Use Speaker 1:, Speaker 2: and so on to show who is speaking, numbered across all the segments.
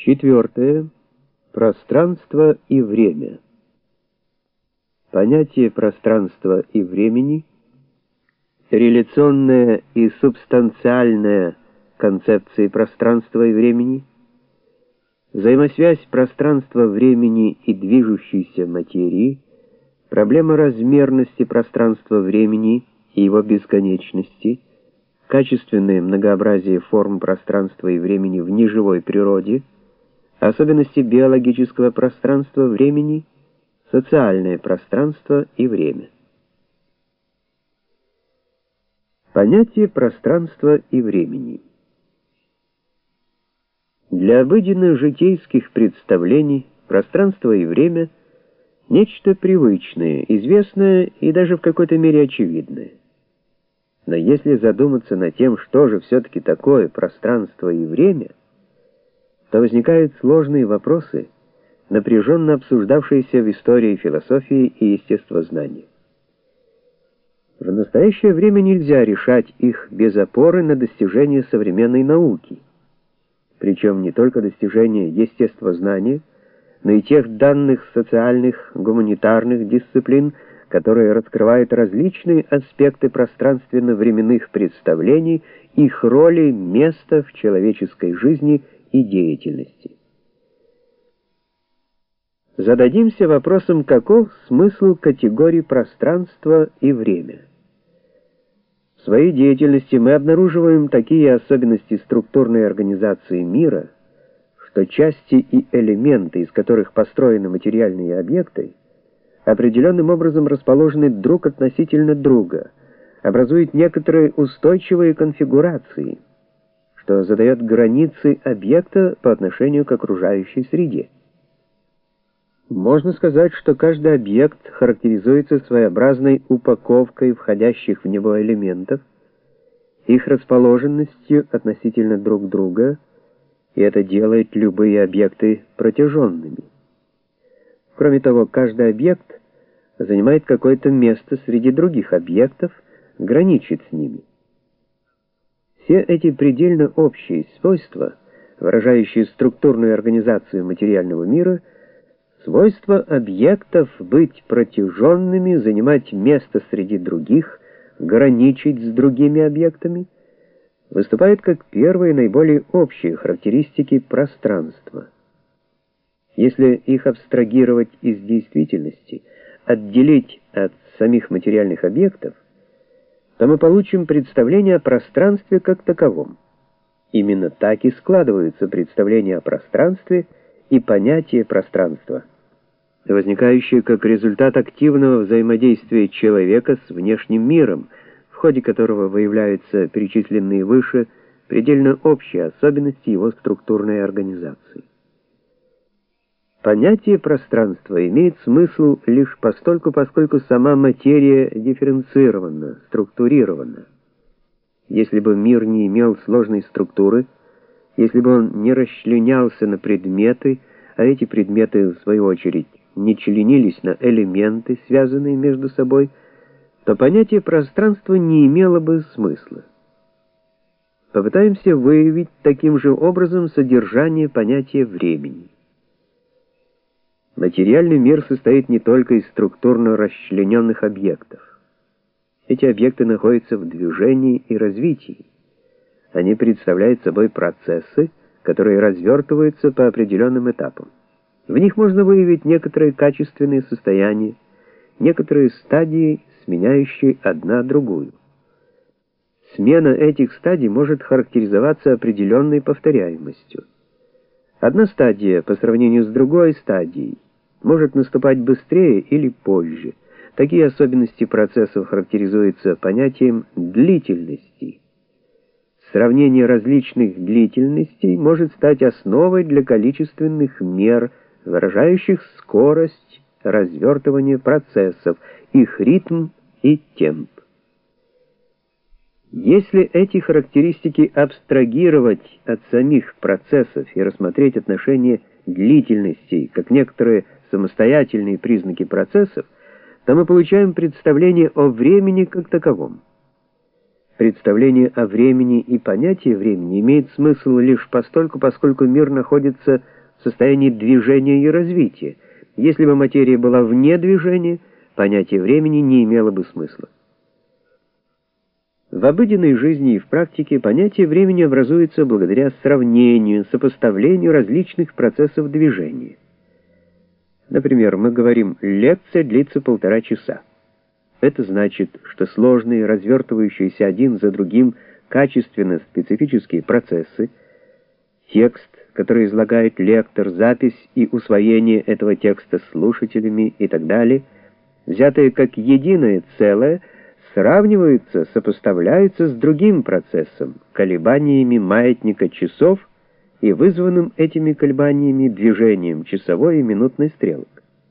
Speaker 1: Четвертое. Пространство и время. Понятие пространства и времени, реляционная и субстанциальная концепции пространства и времени, взаимосвязь пространства-времени и движущейся материи, проблема размерности пространства-времени и его бесконечности, качественное многообразие форм пространства и времени в неживой природе, особенности биологического пространства-времени, социальное пространство и время. Понятие пространства и времени. Для обыденных житейских представлений пространство и время — нечто привычное, известное и даже в какой-то мере очевидное. Но если задуматься над тем, что же все-таки такое пространство и время, то возникают сложные вопросы, напряженно обсуждавшиеся в истории философии и естествознании. В настоящее время нельзя решать их без опоры на достижения современной науки, причем не только достижения естествознания, но и тех данных социальных, гуманитарных дисциплин, которые раскрывают различные аспекты пространственно-временных представлений, их роли, места в человеческой жизни и деятельности. Зададимся вопросом, каков смысл категорий пространства и время. В своей деятельности мы обнаруживаем такие особенности структурной организации мира, что части и элементы, из которых построены материальные объекты, определенным образом расположены друг относительно друга, образуют некоторые устойчивые конфигурации, что задает границы объекта по отношению к окружающей среде. Можно сказать, что каждый объект характеризуется своеобразной упаковкой входящих в него элементов, их расположенностью относительно друг друга, и это делает любые объекты протяженными. Кроме того, каждый объект занимает какое-то место среди других объектов, граничит с ними. Все эти предельно общие свойства, выражающие структурную организацию материального мира, свойства объектов быть протяженными, занимать место среди других, граничить с другими объектами, выступают как первые наиболее общие характеристики пространства. Если их абстрагировать из действительности, отделить от самих материальных объектов, то мы получим представление о пространстве как таковом. Именно так и складываются представления о пространстве и понятие пространства, возникающее как результат активного взаимодействия человека с внешним миром, в ходе которого выявляются перечисленные выше предельно общие особенности его структурной организации. Понятие пространства имеет смысл лишь постольку, поскольку сама материя дифференцирована, структурирована. Если бы мир не имел сложной структуры, если бы он не расчленялся на предметы, а эти предметы, в свою очередь, не членились на элементы, связанные между собой, то понятие пространства не имело бы смысла. Попытаемся выявить таким же образом содержание понятия времени. Материальный мир состоит не только из структурно расчлененных объектов. Эти объекты находятся в движении и развитии. Они представляют собой процессы, которые развертываются по определенным этапам. В них можно выявить некоторые качественные состояния, некоторые стадии, сменяющие одна другую. Смена этих стадий может характеризоваться определенной повторяемостью. Одна стадия по сравнению с другой стадией может наступать быстрее или позже. Такие особенности процессов характеризуются понятием длительности. Сравнение различных длительностей может стать основой для количественных мер, выражающих скорость развертывания процессов, их ритм и темп. Если эти характеристики абстрагировать от самих процессов и рассмотреть отношение длительностей как некоторые самостоятельные признаки процессов, то мы получаем представление о времени как таковом. Представление о времени и понятие времени имеет смысл лишь постольку, поскольку мир находится в состоянии движения и развития. Если бы материя была вне движения, понятие времени не имело бы смысла. В обыденной жизни и в практике понятие времени образуется благодаря сравнению, сопоставлению различных процессов движения. Например, мы говорим «лекция длится 1,5 часа». Это значит, что сложные, развертывающиеся один за другим качественно специфические процессы, текст, который излагает лектор, запись и усвоение этого текста слушателями и так далее, взятые как единое целое, сравниваются, сопоставляются с другим процессом, колебаниями маятника часов и вызванным этими колебаниями движением часовой и минутной стрелок.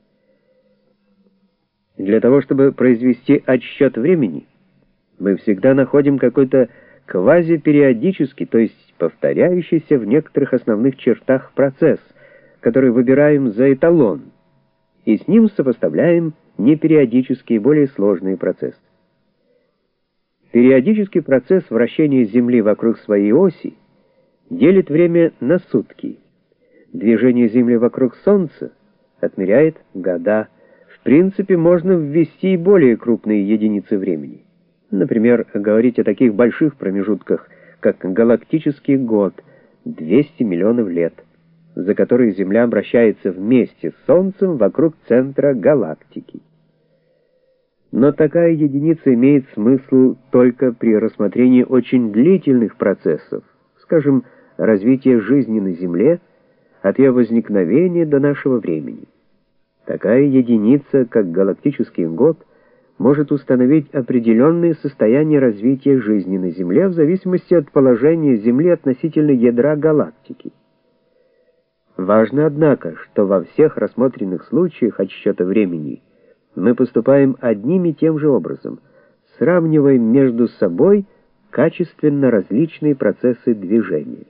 Speaker 1: Для того, чтобы произвести отсчет времени, мы всегда находим какой-то квазипериодический, то есть повторяющийся в некоторых основных чертах процесс, который выбираем за эталон, и с ним сопоставляем непериодические, более сложные процессы. Периодический процесс вращения Земли вокруг своей оси делит время на сутки. Движение Земли вокруг Солнца отмеряет года. В принципе, можно ввести и более крупные единицы времени. Например, говорить о таких больших промежутках, как галактический год, 200 миллионов лет, за которые Земля обращается вместе с Солнцем вокруг центра галактики. Но такая единица имеет смысл только при рассмотрении очень длительных процессов, скажем, развития жизни на Земле от ее возникновения до нашего времени. Такая единица, как галактический год, может установить определенные состояния развития жизни на Земле в зависимости от положения Земли относительно ядра галактики. Важно, однако, что во всех рассмотренных случаях отсчета времени мы поступаем одним и тем же образом, сравниваем между собой качественно различные процессы движения.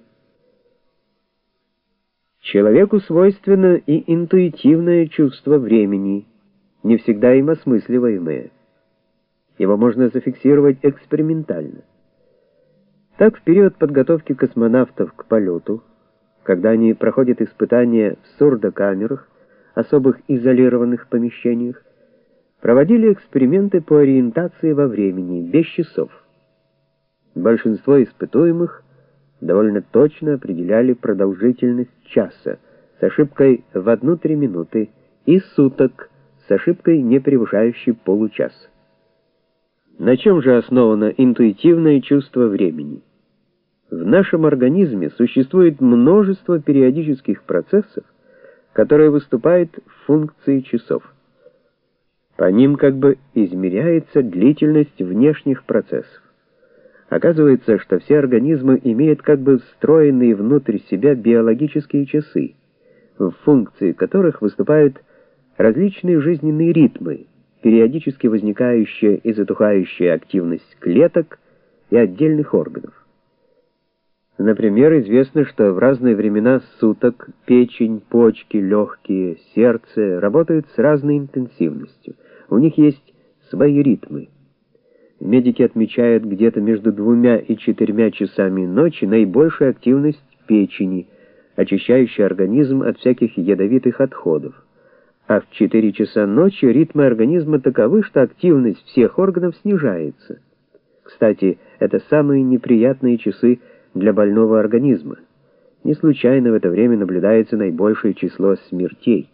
Speaker 1: Человеку свойственно и интуитивное чувство времени, не всегда им осмысливаемое. Его можно зафиксировать экспериментально. Так, в период подготовки космонавтов к полету, когда они проходят испытания в сурдокамерах, особых изолированных помещениях, проводили эксперименты по ориентации во времени, без часов. Большинство испытуемых довольно точно определяли продолжительность часа с ошибкой в 1-3 минуты и суток с ошибкой, не превышающей получаса. На чем же основано интуитивное чувство времени? В нашем организме существует множество периодических процессов, которые выступают в функции часов. По ним как бы измеряется длительность внешних процессов. Оказывается, что все организмы имеют как бы встроенные внутрь себя биологические часы, в функции которых выступают различные жизненные ритмы, периодически возникающая и затухающая активность клеток и отдельных органов. Например, известно, что в разные времена суток печень, почки, легкие, сердце работают с разной интенсивностью. У них есть свои ритмы. Медики отмечают где-то между 2 и 4 часами ночи наибольшую активность печени, очищающей организм от всяких ядовитых отходов. А в 4 часа ночи ритмы организма таковы, что активность всех органов снижается. Кстати, это самые неприятные часы для больного организма. Не случайно в это время наблюдается наибольшее число смертей.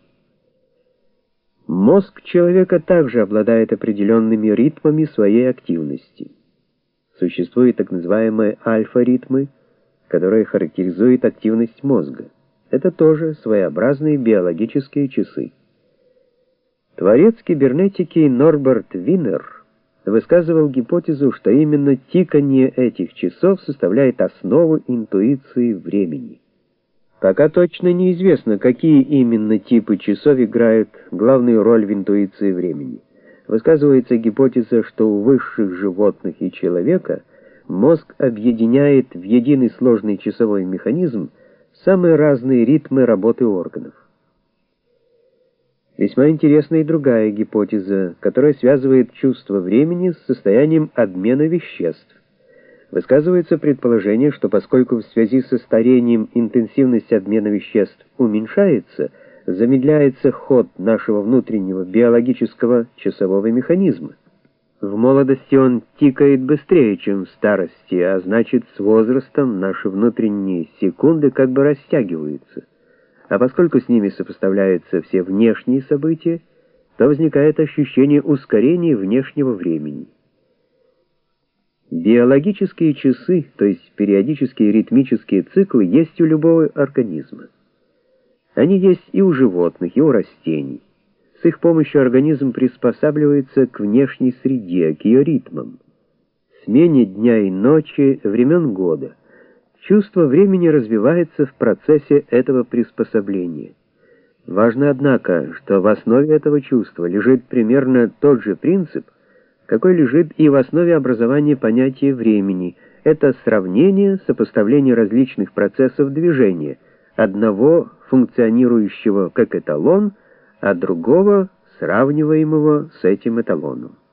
Speaker 1: Мозг человека также обладает определенными ритмами своей активности. Существуют так называемые альфа-ритмы, которые характеризуют активность мозга. Это тоже своеобразные биологические часы. Творец кибернетики Норберт Винер высказывал гипотезу, что именно тиканье этих часов составляет основу интуиции времени. Пока точно неизвестно, какие именно типы часов играют главную роль в интуиции времени. Высказывается гипотеза, что у высших животных и человека мозг объединяет в единый сложный часовой механизм самые разные ритмы работы органов. Весьма интересна и другая гипотеза, которая связывает чувство времени с состоянием обмена веществ. Высказывается предположение, что поскольку в связи со старением интенсивность обмена веществ уменьшается, замедляется ход нашего внутреннего биологического часового механизма. В молодости он тикает быстрее, чем в старости, а значит, с возрастом наши внутренние секунды как бы растягиваются. А поскольку с ними сопоставляются все внешние события, то возникает ощущение ускорения внешнего времени. Биологические часы, то есть периодические ритмические циклы, есть у любого организма. Они есть и у животных, и у растений. С их помощью организм приспосабливается к внешней среде, к ее ритмам, смене дня и ночи, времен года. Чувство времени развивается в процессе этого приспособления. Важно, однако, что в основе этого чувства лежит примерно тот же принцип, какой лежит и в основе образования понятия времени. Это сравнение, сопоставление различных процессов движения, одного функционирующего как эталон, а другого сравниваемого с этим эталоном.